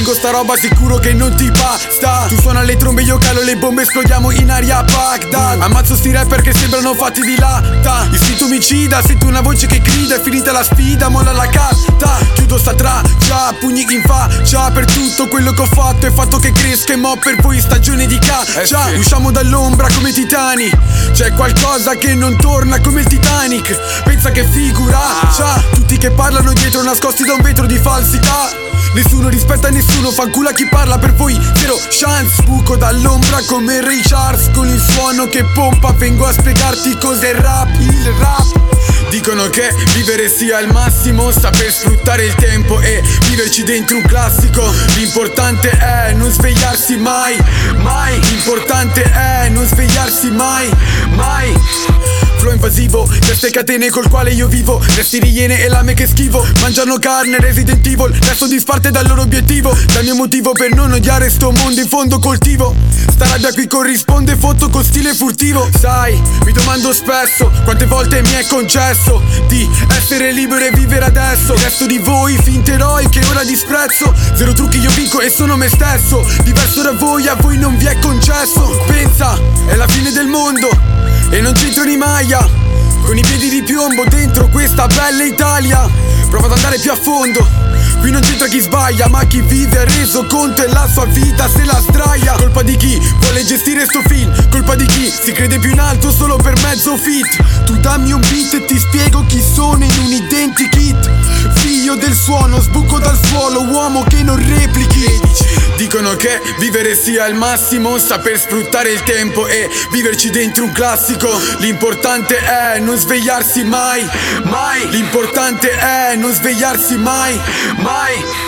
Spingo sta roba, sicuro che non ti basta. Tu suona le trombe, io calo le bombe, esplodiamo in aria Baghdad. Ammazzo sti rapper che sembrano fatti di latta. Istinto omicida, sento una voce che grida, è finita la sfida, molla la carta. Chiudo sta traccia, pugni in faccia per tutto quello che ho fatto e fatto che cresca. E mo' per voi stagione di caccia. Usciamo dall'ombra come titani. C'è qualcosa che non torna come il Titanic. Pensa che figuraccia. Tutti che parlano dietro nascosti da un vetro di falsità. Nessuno rispetta nessuno, fanculo a chi parla, per voi zero chance. Buco dall'ombra come Ray Charles, con il suono che pompa vengo a spiegarti cos'è il rap. Dicono che vivere sia il massimo, saper sfruttare il tempo e viverci dentro un classico. L'importante è non svegliarsi mai, mai. L'importante è non svegliarsi mai, mai. Flow invasivo, queste catene col quale io vivo. Resti di iene e lame che schivo. Mangiano carne, Resident Evil. Resto disparte dal loro obiettivo. Dal mio motivo per non odiare sto mondo in fondo coltivo. Sta rabbia qui corrisponde foto con stile furtivo. Sai, mi domando spesso quante volte mi è concesso di essere libero e vivere adesso. Il resto di voi finti eroi che ora disprezzo. Zero trucchi, io vinco e sono me stesso. Diverso da voi, a voi non vi è concesso. Pensa, è la fine del mondo e non c'entro di maglia, con i piedi di piombo dentro questa bella Italia. Prova ad andare più a fondo. Qui non c'entra chi sbaglia, ma chi vive ha reso conto e la sua vita se la sdraia. Colpa di chi vuole gestire sto film, colpa di chi si crede più in alto solo per mezzo fit. Tu dammi un beat e ti spiego chi sono in un identikit. Figlio del suono, sbuco dal suolo, uomo che non replichi. Dicono che vivere sia il massimo, saper sfruttare il tempo e viverci dentro un classico. L'importante è non svegliarsi mai, mai. L'importante è non svegliarsi mai, mai.